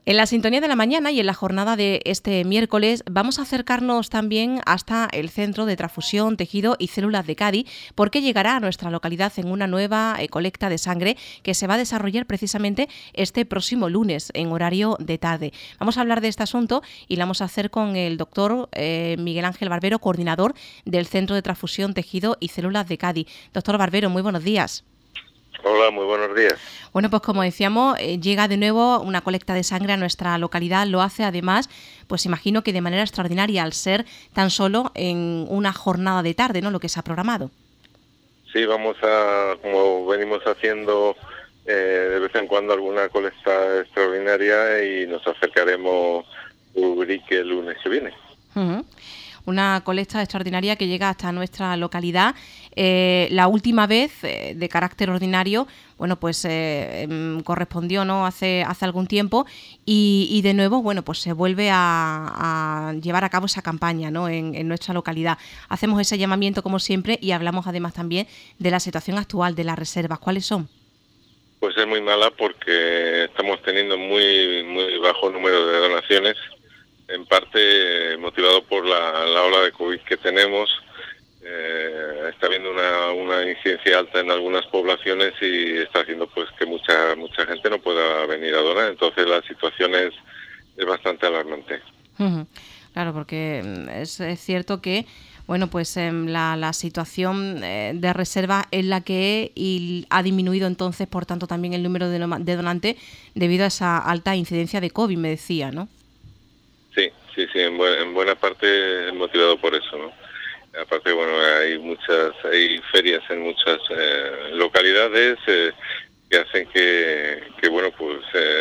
En la sintonía de la mañana y en la jornada de este miércoles vamos a acercarnos también hasta el Centro de Transfusión, Tejido y Células de Cádiz, porque llegará a nuestra localidad en una nueva colecta de sangre que se va a desarrollar precisamente este próximo lunes en horario de tarde. Vamos a hablar de este asunto y lo vamos a hacer con el doctor Miguel Ángel Barbero, coordinador del Centro de Transfusión, Tejido y Células de Cádiz. Doctor Barbero, muy buenos días. Hola, muy buenos días. Bueno, pues como decíamos, llega de nuevo una colecta de sangre a nuestra localidad. Lo hace además, pues imagino que de manera extraordinaria, al ser tan solo en una jornada de tarde, ¿no?, lo que se ha programado. Sí, vamos a, como venimos haciendo de vez en cuando, alguna colecta extraordinaria y nos acercaremos a Ubrique el lunes que viene. Uh-huh. Una colecta extraordinaria que llega hasta nuestra localidad. La última vez, de carácter ordinario, bueno, pues correspondió, ¿no?, hace algún tiempo y de nuevo, bueno, pues se vuelve a llevar a cabo esa campaña, ¿no?, en nuestra localidad. Hacemos ese llamamiento como siempre y hablamos además también de la situación actual de las reservas. ¿Cuáles son? Pues es muy mala porque estamos teniendo muy bajo número de donaciones, en parte motivado por la ola de COVID que tenemos. Está habiendo una incidencia alta en algunas poblaciones y está haciendo pues que mucha gente no pueda venir a donar. Entonces la situación es bastante alarmante. Uh-huh. Claro, porque es cierto que bueno, pues la situación de reserva es la que es y ha disminuido entonces, por tanto, también el número de donantes debido a esa alta incidencia de COVID, me decía, ¿no? Sí, en buena parte es motivado por eso, ¿no? Aparte, bueno, hay ferias en muchas localidades que hacen que bueno, pues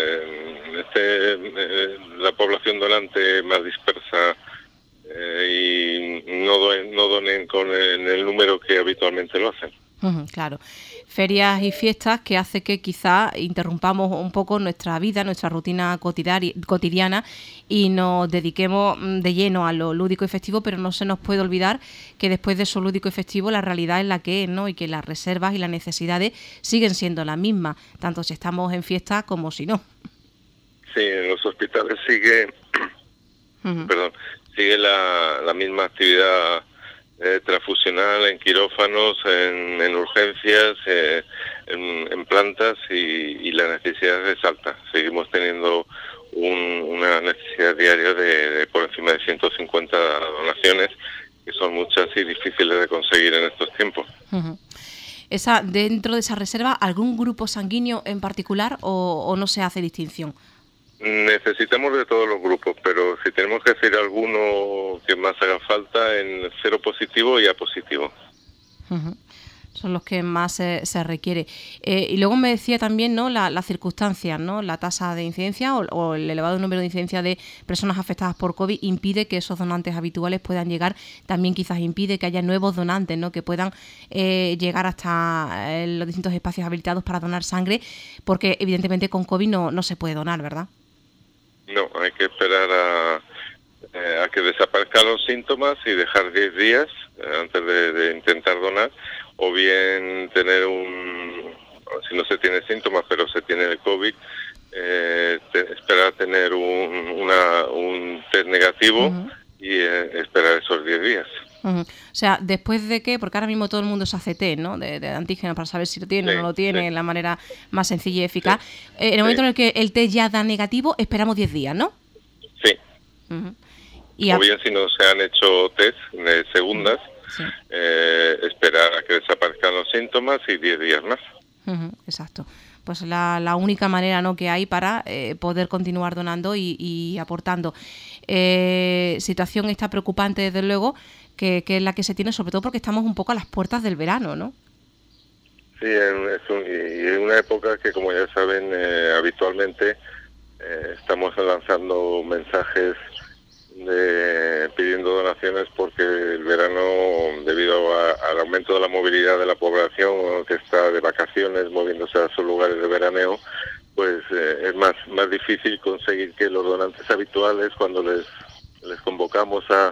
la población donante más dispersa y no donen en el número que habitualmente lo hacen. Claro, ferias y fiestas que hace que quizá interrumpamos un poco nuestra vida, nuestra rutina cotidiana y nos dediquemos de lleno a lo lúdico y festivo, pero no se nos puede olvidar que después de eso lúdico y festivo la realidad es la que es, ¿no?, y que las reservas y las necesidades siguen siendo las mismas, tanto si estamos en fiesta como si no. Sí, en los hospitales sigue la misma actividad transfusional en quirófanos, en urgencias, en plantas y la necesidad es alta. Seguimos teniendo una necesidad diaria de por encima de 150 donaciones, que son muchas y difíciles de conseguir en estos tiempos. Uh-huh. Dentro de esa reserva, ¿algún grupo sanguíneo en particular o no se hace distinción? Necesitamos de todos los grupos, pero si tenemos que decir alguno que más haga falta, en cero positivo y A positivo. Uh-huh. Son los que más se requiere. Y luego me decía también, ¿no?, las circunstancias, ¿no?, la tasa de incidencia o el elevado número de incidencia de personas afectadas por COVID impide que esos donantes habituales puedan llegar, también quizás impide que haya nuevos donantes, ¿no?, que puedan llegar hasta los distintos espacios habilitados para donar sangre, porque evidentemente con COVID no se puede donar, ¿verdad? No, hay que esperar a que desaparezcan los síntomas y dejar 10 días antes de intentar donar, o bien tener si no se tiene síntomas pero se tiene el COVID, esperar a tener un test negativo. Uh-huh. Y esperar esos 10 días. Uh-huh. O sea, después de que, porque ahora mismo todo el mundo se hace test, ¿no?, de antígeno para saber si lo tiene o no lo tiene, la manera más sencilla y eficaz. En el momento en el que el test ya da negativo, esperamos 10 días, ¿no? Sí. Uh-huh. O bien, si no se han hecho test de segundas, esperar a que desaparezcan los síntomas y 10 días más. Uh-huh. Exacto. Pues la única manera, ¿no?, que hay para poder continuar donando y aportando. Situación esta preocupante, desde luego, que es la que se tiene, sobre todo porque estamos un poco a las puertas del verano, ¿no? Sí, en una época que, como ya saben, habitualmente estamos lanzando mensajes pidiendo donaciones, porque el verano, debido al aumento de la movilidad de la población que está de vacaciones moviéndose a sus lugares de veraneo, pues es más difícil conseguir que los donantes habituales, cuando les convocamos a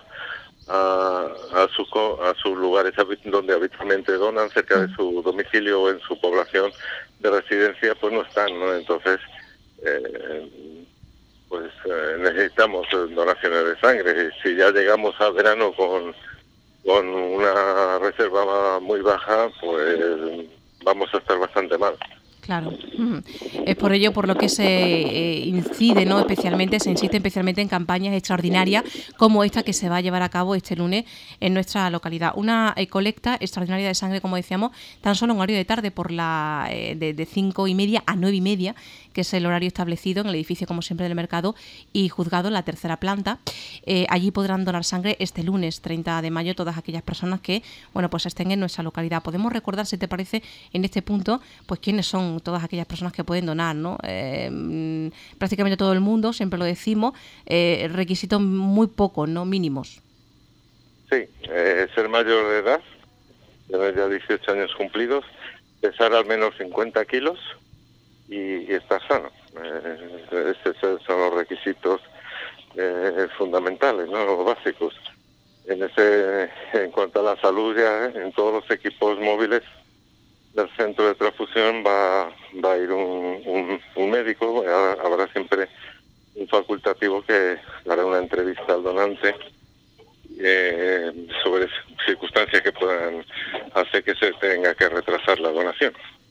sus lugares donde habitualmente donan, cerca de su domicilio o en su población de residencia, pues no están, ¿no? Entonces, necesitamos donaciones de sangre. Si ya llegamos al verano con una reserva muy baja, pues vamos a estar bastante mal. Claro. Es por ello por lo que se incide, ¿no? Se insiste especialmente en campañas extraordinarias como esta que se va a llevar a cabo este lunes en nuestra localidad. Una colecta extraordinaria de sangre, como decíamos, tan solo en horario de tarde por de 5:30 a 9:30, que es el horario establecido en el edificio, como siempre, del Mercado y Juzgado, en la tercera planta. Allí podrán donar sangre este lunes 30 de mayo todas aquellas personas que, bueno, pues estén en nuestra localidad. Podemos recordar, si te parece, en este punto, pues quiénes son todas aquellas personas que pueden donar, ¿no? Prácticamente todo el mundo, siempre lo decimos, requisitos muy pocos, ¿no? Mínimos. Sí, ser mayor de edad, tener ya 18 años cumplidos, pesar al menos 50 kilos y estar sano. Esos son los requisitos fundamentales, ¿no? Los básicos. En cuanto a la salud, ya en todos los equipos móviles del centro de transfusión va a ir un médico. Habrá siempre un facultativo que hará una entrevista al donante sobre circunstancias que puedan hacer que se tenga que retrasar la donación.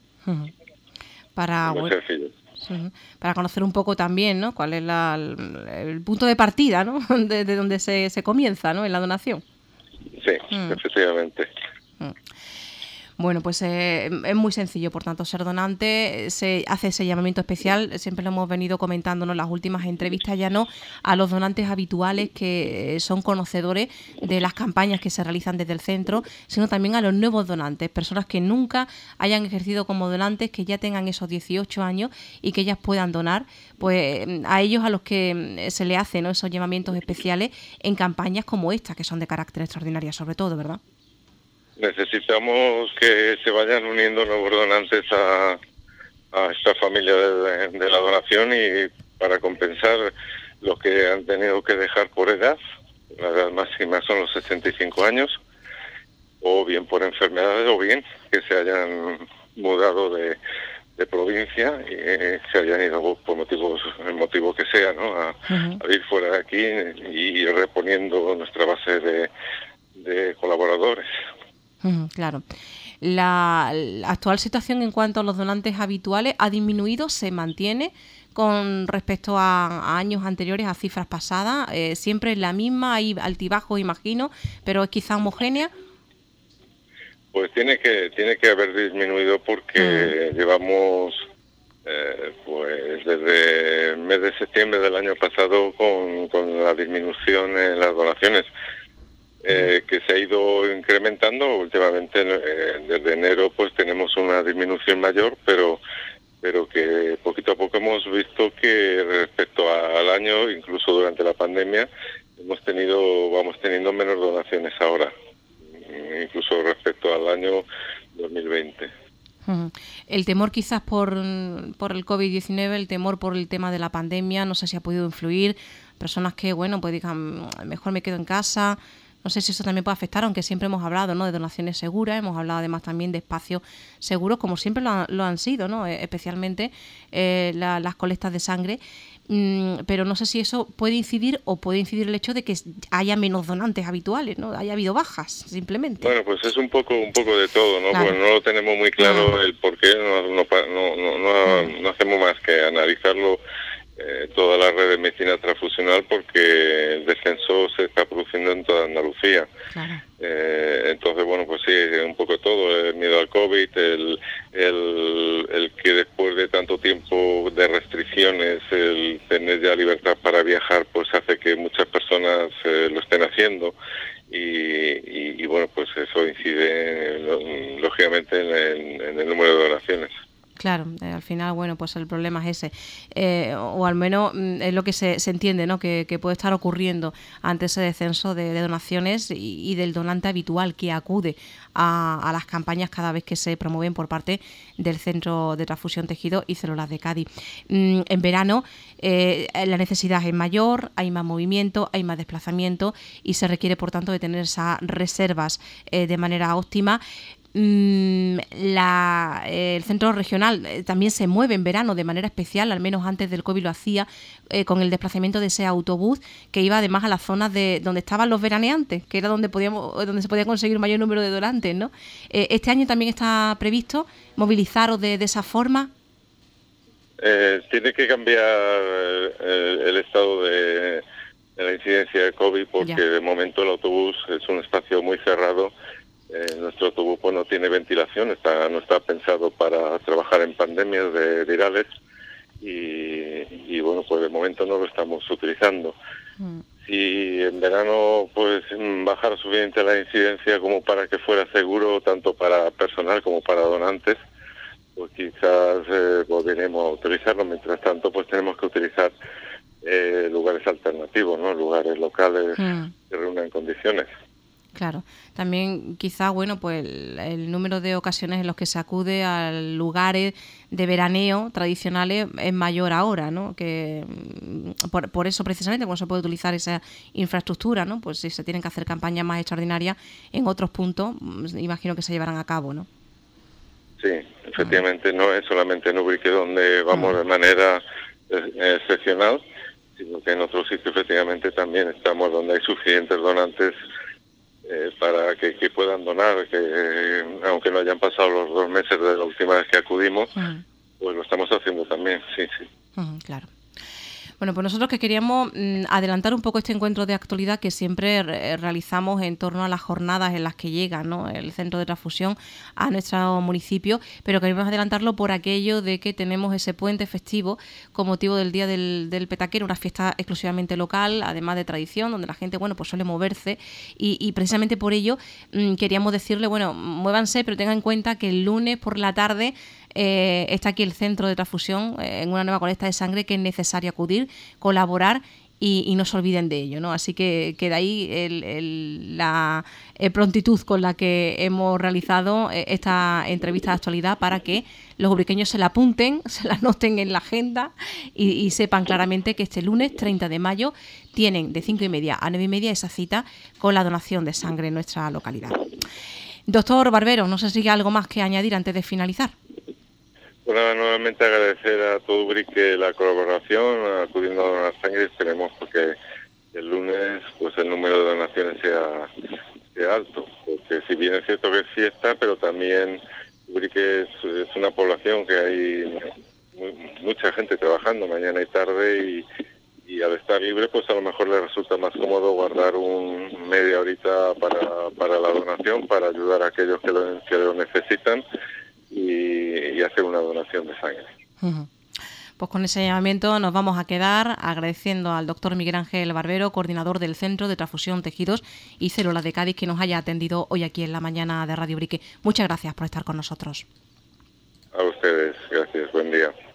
Para conocer un poco también, ¿no?, cuál es el punto de partida, ¿no?, de donde se comienza, ¿no?, en la donación. Sí, efectivamente. Bueno, pues es muy sencillo, por tanto, ser donante. Se hace ese llamamiento especial, siempre lo hemos venido comentando en las últimas entrevistas, ya no a los donantes habituales que son conocedores de las campañas que se realizan desde el centro, sino también a los nuevos donantes, personas que nunca hayan ejercido como donantes, que ya tengan esos 18 años y que ellas puedan donar, pues a ellos a los que se le hacen, ¿no?, esos llamamientos especiales en campañas como esta, que son de carácter extraordinario sobre todo, ¿verdad? Necesitamos que se vayan uniendo nuevos donantes a esta familia de la donación, y para compensar los que han tenido que dejar por edad, la edad máxima son los 65 años, o bien por enfermedades, o bien que se hayan mudado de provincia y se hayan ido por el motivo que sea, ¿no?, a vivir fuera de aquí, y reponiendo nuestra base de colaboradores. Claro. La actual situación en cuanto a los donantes habituales ha disminuido, se mantiene con respecto a años anteriores, a cifras pasadas, siempre es la misma, hay altibajos, imagino, pero es quizá homogénea. Pues tiene que haber disminuido porque llevamos pues desde el mes de septiembre del año pasado con la disminución en las donaciones. Que se ha ido incrementando últimamente. Desde enero pues tenemos una disminución mayor, pero que poquito a poco hemos visto que respecto al año, incluso durante la pandemia, vamos teniendo menos donaciones ahora, incluso respecto al año 2020. El temor quizás por el COVID-19, el temor por el tema de la pandemia, no sé si ha podido influir. Personas que, bueno, pues digan, mejor me quedo en casa. No sé si eso también puede afectar, aunque siempre hemos hablado, ¿no?, de donaciones seguras, hemos hablado además también de espacios seguros, como siempre lo han sido, ¿no?, especialmente las colectas de sangre. Pero no sé si eso puede incidir, o puede incidir el hecho de que haya menos donantes habituales, ¿no?, haya habido bajas, simplemente. Bueno, pues es un poco de todo, ¿no? Claro. Pues no lo tenemos muy claro el por qué, no hacemos más que analizarlo, toda la red de medicina transfusional, porque el descenso se está produciendo en toda Andalucía. Claro. Entonces, bueno, pues sí, un poco todo, el miedo al COVID, el que después de tanto tiempo de restricciones, el tener ya libertad para viajar, pues hace que muchas personas lo estén haciendo, y bueno, pues eso incide lógicamente en el número de donaciones. Claro, al final, bueno, pues el problema es ese, o al menos es lo que se entiende, ¿no?, que puede estar ocurriendo ante ese descenso de donaciones y del donante habitual que acude a las campañas cada vez que se promueven por parte del Centro de Transfusión Tejido y Células de Cádiz. En verano la necesidad es mayor, hay más movimiento, hay más desplazamiento y se requiere, por tanto, de tener esas reservas de manera óptima. el centro regional también se mueve en verano de manera especial, al menos antes del COVID lo hacía, con el desplazamiento de ese autobús que iba además a las zonas de donde estaban los veraneantes, que era donde se podía conseguir mayor número de donantes, ¿no? ¿Este año también está previsto movilizaros de esa forma? Tiene que cambiar el estado de la incidencia de COVID, porque de momento el autobús es un espacio muy cerrado. Nuestro autobús pues, no tiene ventilación, no está pensado para trabajar en pandemias de virales y bueno, pues de momento no lo estamos utilizando. Si en verano pues bajara suficiente la incidencia como para que fuera seguro tanto para personal como para donantes, pues quizás volveremos a utilizarlo. Mientras tanto, pues tenemos que utilizar lugares alternativos, ¿no? Lugares locales que reúnan condiciones. Claro. También quizá, bueno, pues el número de ocasiones en los que se acude a lugares de veraneo tradicionales es mayor ahora, ¿no? Que por eso precisamente no se puede utilizar esa infraestructura, ¿no? Pues si se tienen que hacer campañas más extraordinarias en otros puntos, imagino que se llevarán a cabo, ¿no? Sí, efectivamente, no es solamente en Ubrique donde vamos de manera excepcional, sino que en otros sitios efectivamente también estamos donde hay suficientes donantes para que puedan donar, que aunque no hayan pasado los 2 meses de la última vez que acudimos, pues lo estamos haciendo también, sí. Claro. Bueno, pues nosotros que queríamos adelantar un poco este encuentro de actualidad que siempre realizamos en torno a las jornadas en las que llega, ¿no?, el centro de transfusión a nuestro municipio, pero queremos adelantarlo por aquello de que tenemos ese puente festivo con motivo del Día del Petaquero, una fiesta exclusivamente local, además de tradición, donde la gente, bueno, pues suele moverse y precisamente por ello queríamos decirle, bueno, muévanse, pero tengan en cuenta que el lunes por la tarde está aquí el centro de transfusión en una nueva colecta de sangre que es necesario acudir, colaborar y no se olviden de ello, ¿no? Así que de ahí la prontitud con la que hemos realizado esta entrevista de actualidad para que los ubriqueños se la apunten, se la anoten en la agenda y sepan claramente que este lunes 30 de mayo tienen de 5:30 a 9:30 esa cita con la donación de sangre en nuestra localidad. Doctor Barbero, no sé si hay algo más que añadir antes de finalizar. Bueno, nuevamente agradecer a todo Ubrique la colaboración, acudiendo a donar sangre. Esperemos porque el lunes pues el número de donaciones sea alto, porque si bien es cierto que es fiesta, pero también Ubrique es una población que hay mucha gente trabajando mañana y tarde y al estar libre pues a lo mejor le resulta más cómodo guardar media horita para la donación, para ayudar a aquellos que lo necesitan y hacer una donación de sangre. Pues con ese llamamiento nos vamos a quedar agradeciendo al doctor Miguel Ángel Barbero, coordinador del Centro de Transfusión, Tejidos y Células de Cádiz, que nos haya atendido hoy aquí en la mañana de Radio Ubrique. Muchas gracias por estar con nosotros. A ustedes, gracias, buen día.